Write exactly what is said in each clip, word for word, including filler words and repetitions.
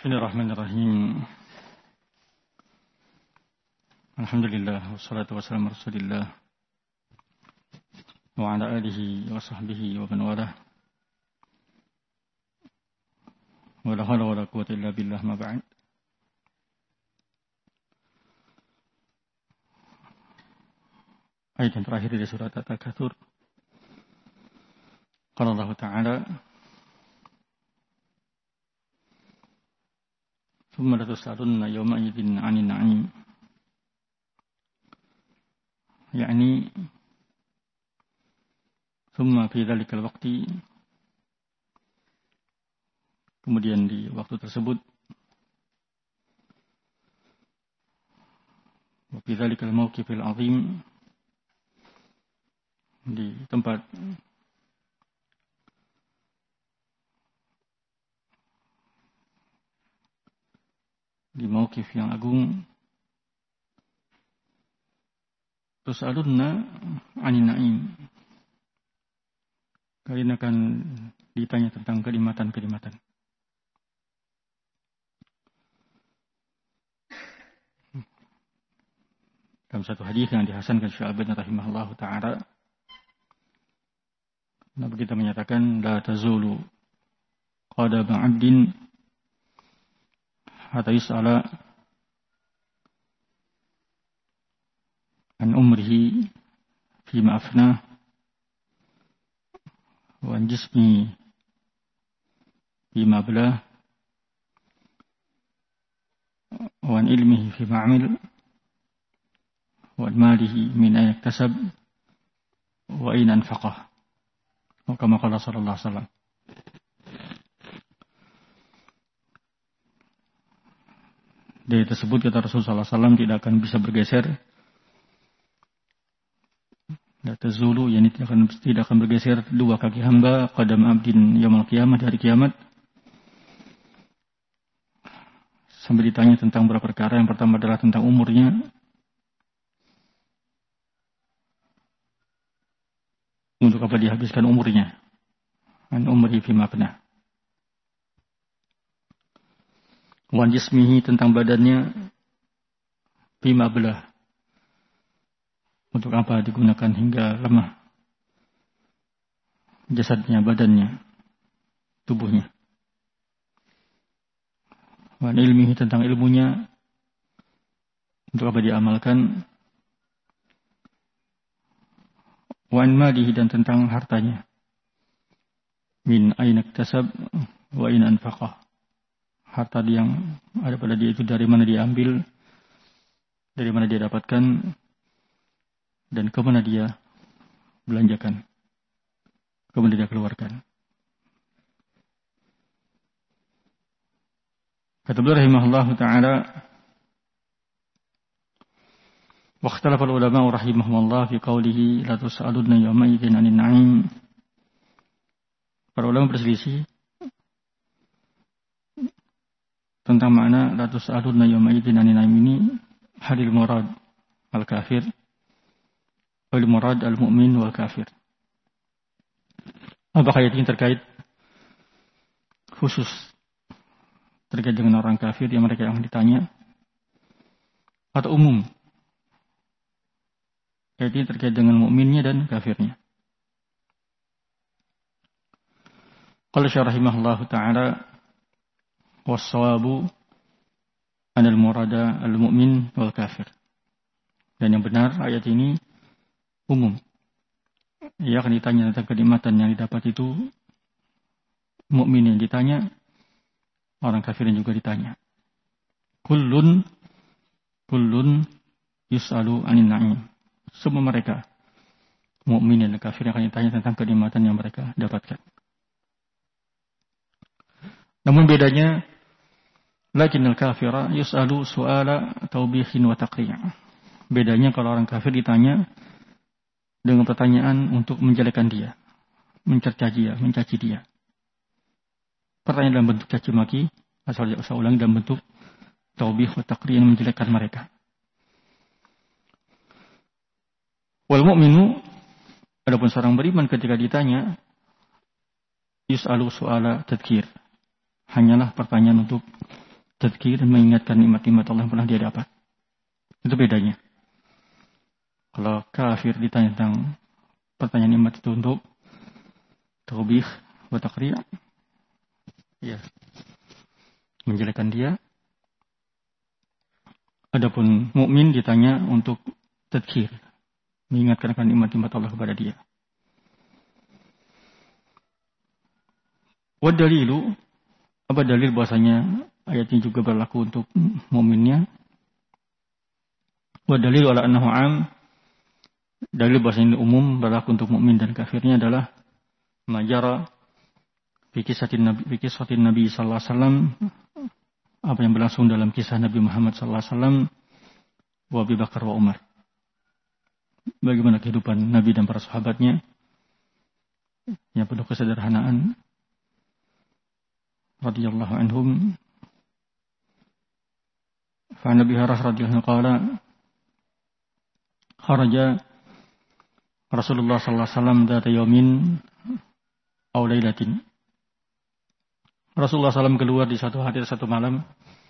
Bismillahirrahmanirrahim. Alhamdulillah wassalatu wassalamu ala Rasulillah wa ala alihi wa sahbihi wa man walah. Wa la hawla wa la quwwata illa billah ma ba'd. Ayat yang terakhir dari surat At-Takatsur. Qala Allah Ta'ala ثم لتسألن يومئذ عن النعيم يعني ثم في ذلك الوقت kemudian di waktu tersebut وفي ذلك الموقف العظيم di tempat di mauqif yang agung, tus'alunna 'anin na'im. Kalian akan ditanya tentang kenikmatan-kenikmatan. Dalam satu hadis yang dihasankan Syekh Al-Albani rahimahullahu taala, Nabi kita menyatakan la tazulu qadama 'abdin hatta yus'ala an umrihi fima afnah wa an jismihi fima ablah wa an ilmihi fima amil wa an malihi min ayna iktasab wa ayna anfaqah, wa kama qala sallallahu alaihi wasallam. Dari tersebut kata Rasulullah sallallahu alaihi wasallam tidak akan bisa bergeser. La tazulu, yakni tidak akan tidak akan bergeser dua kaki hamba qadam abdin yaumul qiyamah, di hari kiamat, sampai ditanya tentang beberapa perkara. Yang pertama adalah tentang umurnya, untuk apa dihabiskan umurnya, an umri fima afnah. Wan jismihi, tentang badannya, fima belah, untuk apa digunakan hingga lemah jasadnya, badannya, tubuhnya. Wan ilmihi, tentang ilmunya, untuk apa diamalkan. Wan malihi, dan tentang hartanya, min aina iktasab wa aina anfaqah, harta yang ada pada dia itu dari mana dia ambil, dari mana dia dapatkan, dan kemana dia belanjakan, kemana dia keluarkan. Kata beliau rahimahullah ta'ala, wa ikhtalafa al-ulama rahimahumullah fi qawlihi la tus'alunna yawma idzin 'anil na'im. Para ulama berselisih tentang makna la tus'alunna yawma idzin 'anil na'im ini, halil murad al-kafir wal murad al-mu'min wal kafir. Apakah ayat ini terkait khusus terkait dengan orang kafir yang mereka yang ditanya, atau umum ayat ini terkait dengan mukminnya dan kafirnya? Qala Syekh rahimahullahu ta'ala, was-sawabu anal murada al-mu'min wal kafir. Dan yang benar ayat ini umum. Ia akan ditanya tentang kenikmatan yang didapat itu mukmin yang ditanya, orang kafir yang juga ditanya. Kullun kullun yus'alu 'anin na'im. Semua mereka, mukmin dan kafir, yang akan ditanya tentang kenikmatan yang mereka dapatkan. Namun bedanya, lakinnal kafira yus'alu su'ala taubihin wa taqri'. Bedanya kalau orang kafir ditanya dengan pertanyaan untuk menjelekkan dia, mencerca dia, mencaci dia. Pertanyaan dalam bentuk caci maki, asal saya ulangi, dalam bentuk taubih wa taqri', yang menjelekkan mereka. Wal mu'minu, adapun seorang beriman ketika ditanya, yus'alu su'ala tadhkir, hanyalah pertanyaan untuk tadzkir dan mengingatkan nikmat-nikmat Allah yang pernah dia dapat. Itu bedanya. Kalau kafir ditanya tentang pertanyaan nikmat itu untuk taubih wa taqri', ya, menjelekkan dia. Adapun mukmin ditanya untuk tadzkir, mengingatkan akan nikmat-nikmat Allah kepada dia. Wa dalilu, apa dalil bahwasanya ayat ini juga berlaku untuk mukminnya? Wa dalilu ala annahu 'am, dalil bahwasanya ini umum berlaku untuk mukmin dan kafirnya adalah majara fi kissatin nabi fi kissatin nabi sallallahu alaihi wasallam, apa yang berlangsung dalam kisah Nabi Muhammad sallallahu alaihi wasallam wa Abu Bakar wa Umar. Bagaimana kehidupan Nabi dan para sahabatnya yang penuh kesederhanaan radhiyallahu anhum. Fa Nabi Harah radhiyallahu qala kharaja Rasulullah sallallahu alaihi wasallam dzata yaumin aw lailatin. Rasulullah sallallahu alaihi wasallam keluar di satu hari atau satu malam,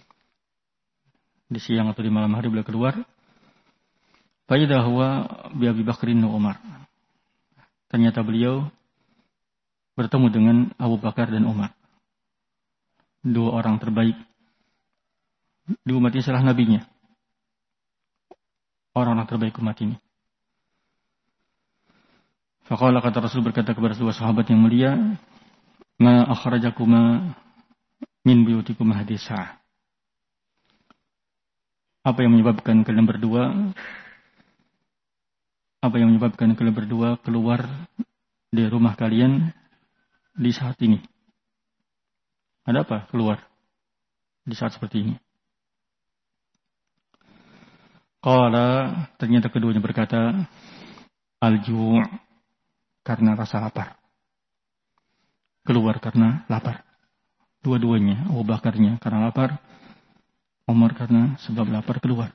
di siang atau di malam hari beliau keluar. Fa idza huwa bi Abi Bakrin wa Umar. Ternyata beliau bertemu dengan Abu Bakar dan Umar, dua orang terbaik di umat ini setelah nabinya, orang-orang terbaik umat ini. Faqala, kata Rasul berkata kepada dua sahabat yang mulia, ma akhrajakuma min buyutikum hadisah. Apa yang menyebabkan kalian berdua apa yang menyebabkan kalian berdua keluar dari rumah kalian di saat ini? Ada apa keluar di saat seperti ini? Qala, ternyata keduanya berkata, al-ju', karena rasa lapar. Keluar karena lapar. Dua-duanya, Abu Bakarnya karena lapar, Umar karena sebab lapar keluar.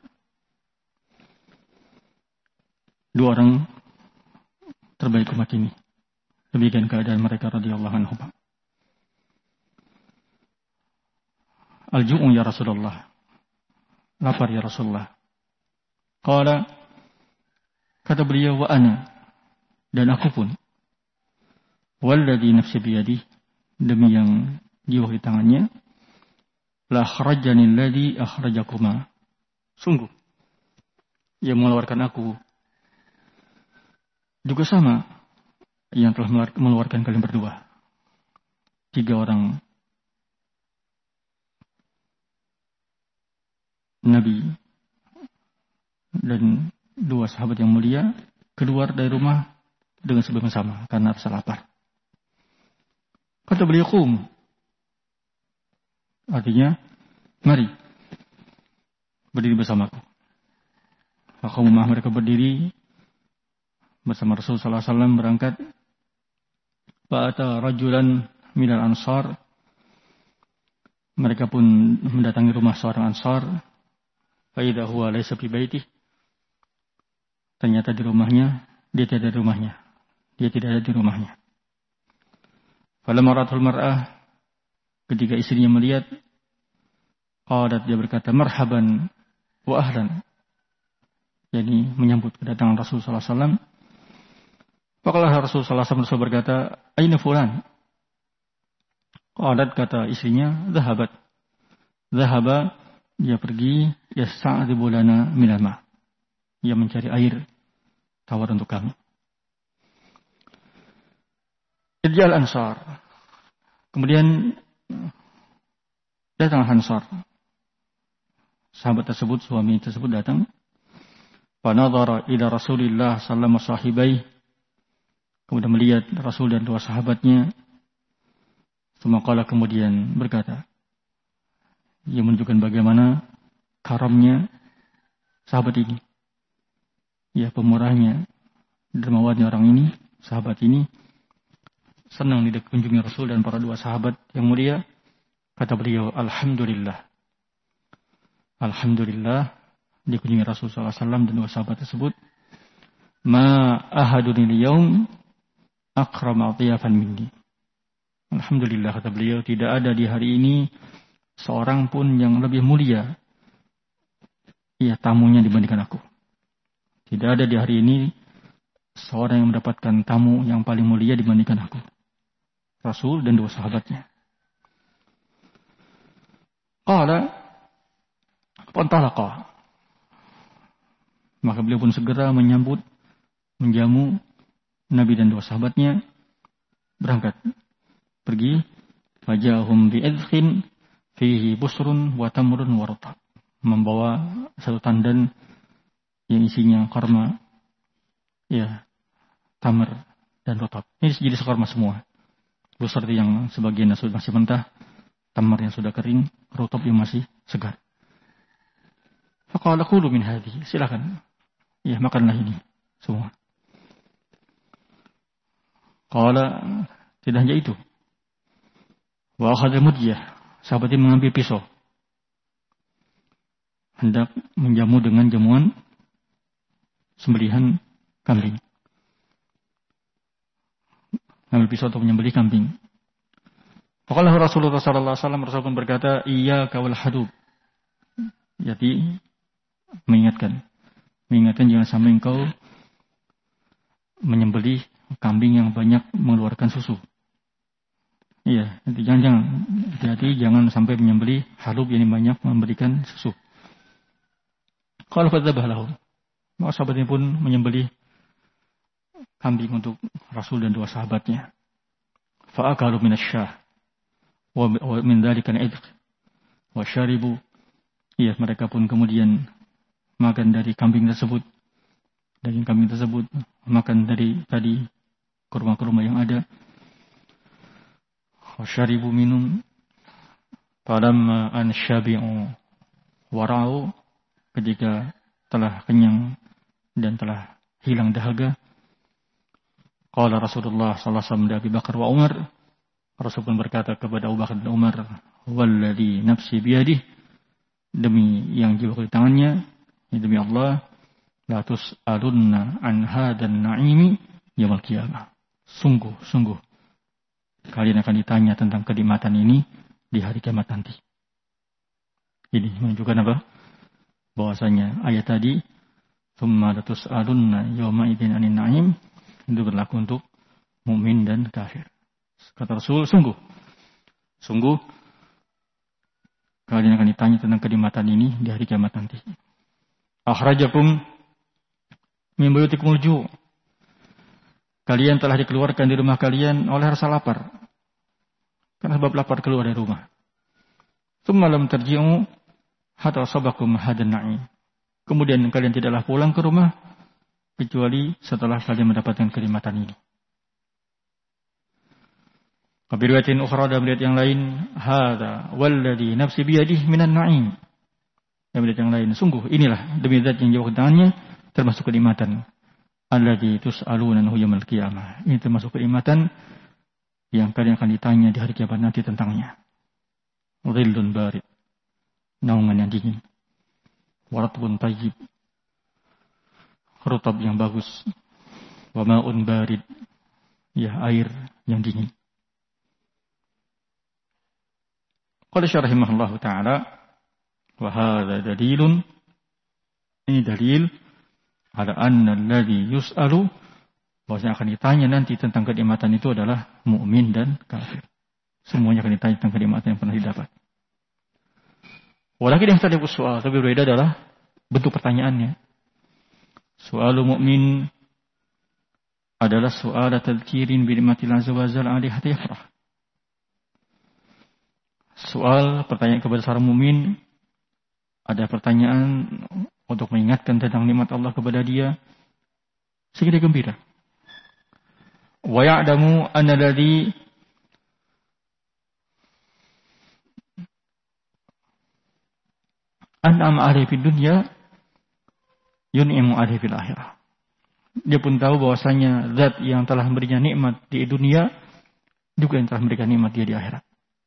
Dua orang terbaik umat ini. Demikian keadaan mereka radhiyallahu anhum. Al-ju'u ya Rasulullah. Lapar ya Rasulullah. Qala, kata beliau, wa ana, dan aku pun. Walladhi nafsi biyadi, demi yang jiwa di tangannya, la akhrajani alladhi akhrajakuma. Sungguh, yang mengeluarkan aku juga sama yang telah mengeluarkan kalian berdua. Tiga orang Nabi dan dua sahabat yang mulia keluar dari rumah dengan sebab yang sama karena rasa lapar. Kata beliau, qum, artinya mari berdiri bersamaku. Maka umah mereka berdiri bersama Rasul sallallahu alaihi wasallam berangkat. Fa'ata rajulan minal ansar, mereka pun mendatangi rumah seorang ansar. Fa'idha huwa laysa fi baitih, ternyata di rumahnya dia tidak ada di rumahnya. Dia tidak ada di rumahnya. Falamma ra'atul mar'ah, ketika istrinya melihat, qalat, dia berkata, marhaban wa ahlan, yani menyambut kedatangan Rasul sallallahu alaihi wasallam. Faqala Rasul sallallahu alaihi wasallam berkata, aina fulan? Qalat, kata istrinya, dhahabat. Dhahaba, dia pergi, yasta'dzibu lana minal ma', dia mencari air tawar untuk kami. Ijal Ansar, kemudian datang Ansar. Sahabat tersebut, suami tersebut datang. Fanadhara ila Rasulillah sallallahu alaihi wasallam, kemudian melihat Rasul dan dua sahabatnya. Semua kemudian berkata, ia menunjukkan bagaimana karamnya sahabat ini, ya pemurahnya, dermawannya orang ini, sahabat ini, senang dikunjungi Rasul dan para dua sahabat yang mulia. Kata beliau, alhamdulillah, alhamdulillah dikunjungi Rasul sallallahu alaihi wasallam dan dua sahabat tersebut. Ma ahadun al-yawm akram atiyafan minni. Alhamdulillah, kata beliau, tidak ada di hari ini seorang pun yang lebih mulia, ya tamunya dibandingkan aku. Tidak ada di hari ini seorang yang mendapatkan tamu yang paling mulia dibandingkan aku. Rasul dan dua sahabatnya. Qala fantalaqa. Maka beliau pun segera menyambut, menjamu Nabi dan dua sahabatnya, berangkat pergi. Fajahum bi'adkhin fihi busrun wa tamrun wa ratab. Membawa satu tandan yang isinya korma, ya, tamar dan rotab. Ini jadi sekorma semua. Busur yang sebagian sudah masih mentah, tamar yang sudah kering, rotab yang masih segar. Faqala kulu min hadhihi, silakan. Ya, makanlah ini semua. Qala, tidak hanya itu. Wa akhadha mudyah, sahabat ini mengambil pisau. Hendak menjamu dengan jamuan sembelihan kambing. Mengambil pisau untuk menyembelih kambing. Faqala Rasulullah sallallahu alaihi wasallam, Rasul pun berkata, iyyaka wal hadub. Jadi mengingatkan, mengingatkan jangan sampai engkau menyembelih kambing yang banyak mengeluarkan susu. Iya, jangan-jangan, hati-hati jangan sampai menyembelih halub yang banyak memberikan susu. Kalau fadzabah lahum, maka sahabat ini pun menyembelih kambing untuk Rasul dan dua sahabatnya. Fa'akalu minasyah wa min dzalika al-idq wa syaribu. Iya, mereka pun kemudian makan dari kambing tersebut, daging kambing tersebut, makan dari tadi kurma-kurma yang ada. Wa syaribu minum. Falamma an syabi'u wara'u, ketika telah kenyang dan telah hilang dahaga. Qala Rasulullah sallallahu alaihi wasallam li Abi Bakar wa Umar, Rasul pun berkata kepada Abu Bakar dan Umar, walladzi nafsi biyadihi, demi yang jiwaku di tangannya, demi Allah, la tus'alunna an hadan na'imi yaumil qiyamah. Sungguh, sungguh kalian akan ditanya tentang kenikmatan ini di hari kiamat nanti. Ini menunjukkan apa? Bahwasanya ayat tadi, tsumma la tus'alunna yauma idzin 'anin na'im, itu berlaku untuk mukmin dan kafir. Kata Rasul, sungguh, sungguh kalian akan ditanya tentang kenikmatan ini di hari kiamat nanti. Akhrajakum min buyutikumul ju'. Kalian telah dikeluarkan di rumah kalian oleh rasa lapar. Karena sebab lapar keluar dari rumah. Tsumma lam tarji'u hatta sabakum hadan na'im. Kemudian kalian tidaklah pulang ke rumah kecuali setelah kalian mendapatkan kenikmatan ini. Fi riwayatin ukhra, dalam riwayat yang lain, hadza walladzi nafsi biyadihi minan na'im. Dalam riwayat yang lain, sungguh inilah demi zat yang jauh tangannya termasuk kenikmatan. Alladzi tus'aluna yaumil qiyamah. Ini termasuk kenikmatan yang kalian akan ditanya di hari kiamat nanti tentangnya. Dhillun barid, naungan yang dingin. Waratbun tayyib, rutab yang bagus. Wa ma'un barid, ya air yang dingin. Qala syarahimahullahu ta'ala, wa hadza dalilun, ini dalil ada anna alladhi yus'alu, bahwasanya akan ditanya nanti tentang kenikmatan itu adalah mukmin dan kafir. Semuanya akan ditanya tentang kenikmatan yang pernah didapat. Walakin yang tadi soal, tapi berbeda adalah bentuk pertanyaannya. Soal mukmin adalah soal tadhkirin bi nikmatil azza wa jalla alaihi hatta yafrah. Soal pertanyaan kepada seorang mukmin ada pertanyaan untuk mengingatkan tentang nikmat Allah kepada dia sehingga dia gembira. Wa ya'lamu anna alladhi an'ama 'alaihi fid dunya yun'imu 'alaihi fil akhirah. Dia pun tahu bahwasanya zat yang telah memberinya nikmat di dunia juga yang telah memberikan nikmat dia di akhirat.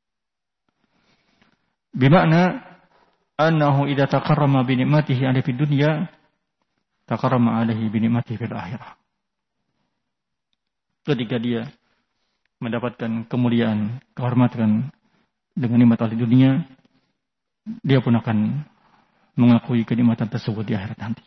Bimakna annahu idza taqarrama bi ni'matihi 'alaihi fid dunya taqarrama 'alaihi bi ni'matihi fil akhirah. Ketika dia mendapatkan kemuliaan, kehormatan dengan nikmat Allah di dunia, dia pun akan mengakui kenikmatan tersebut di akhirat nanti.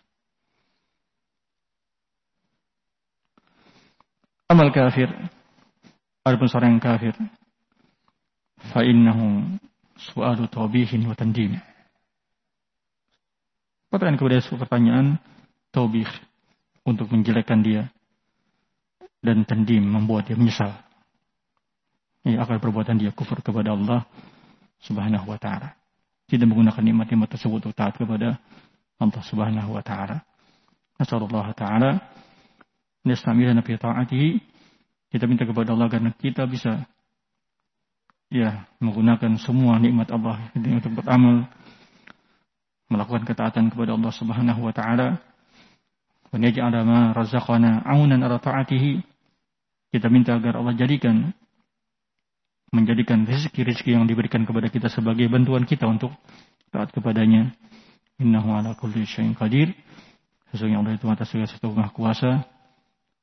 Amal kafir, adapun seorang yang kafir, fa innahu su'alu tawbihin wa tandim. Pertanyaan kepada sebuah pertanyaan taubih, untuk menjelekkan dia, dan tandim, membuat dia menyesal. Ini akal perbuatan dia kufur kepada Allah Subhanahu wa ta'ala. Tidak menggunakan nikmat-nikmat tersebut untuk taat kepada Allah Subhanahu wa ta'ala. Nasallallahu ta'ala nistamilana fi ta'atihi. Kita minta kepada Allah agar kita bisa ya menggunakan semua nikmat Allah untuk beramal, melakukan ketaatan kepada Allah Subhanahu wa ta'ala. Wa naj'ala ma razaqana 'aunan 'ala ta'atihi. Kita minta agar Allah jadikan menjadikan rezeki-rezeki yang diberikan kepada kita sebagai bantuan kita untuk taat kepadanya. Innahu 'ala kulli syai'in qadir. Sesungguhnya Allah itu atas segala sesuatu Maha Kuasa.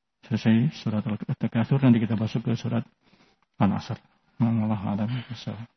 Selesai surat Al-Takatsur, nanti kita masuk ke surat Al-Asr. Wallahu a'lam bishawab.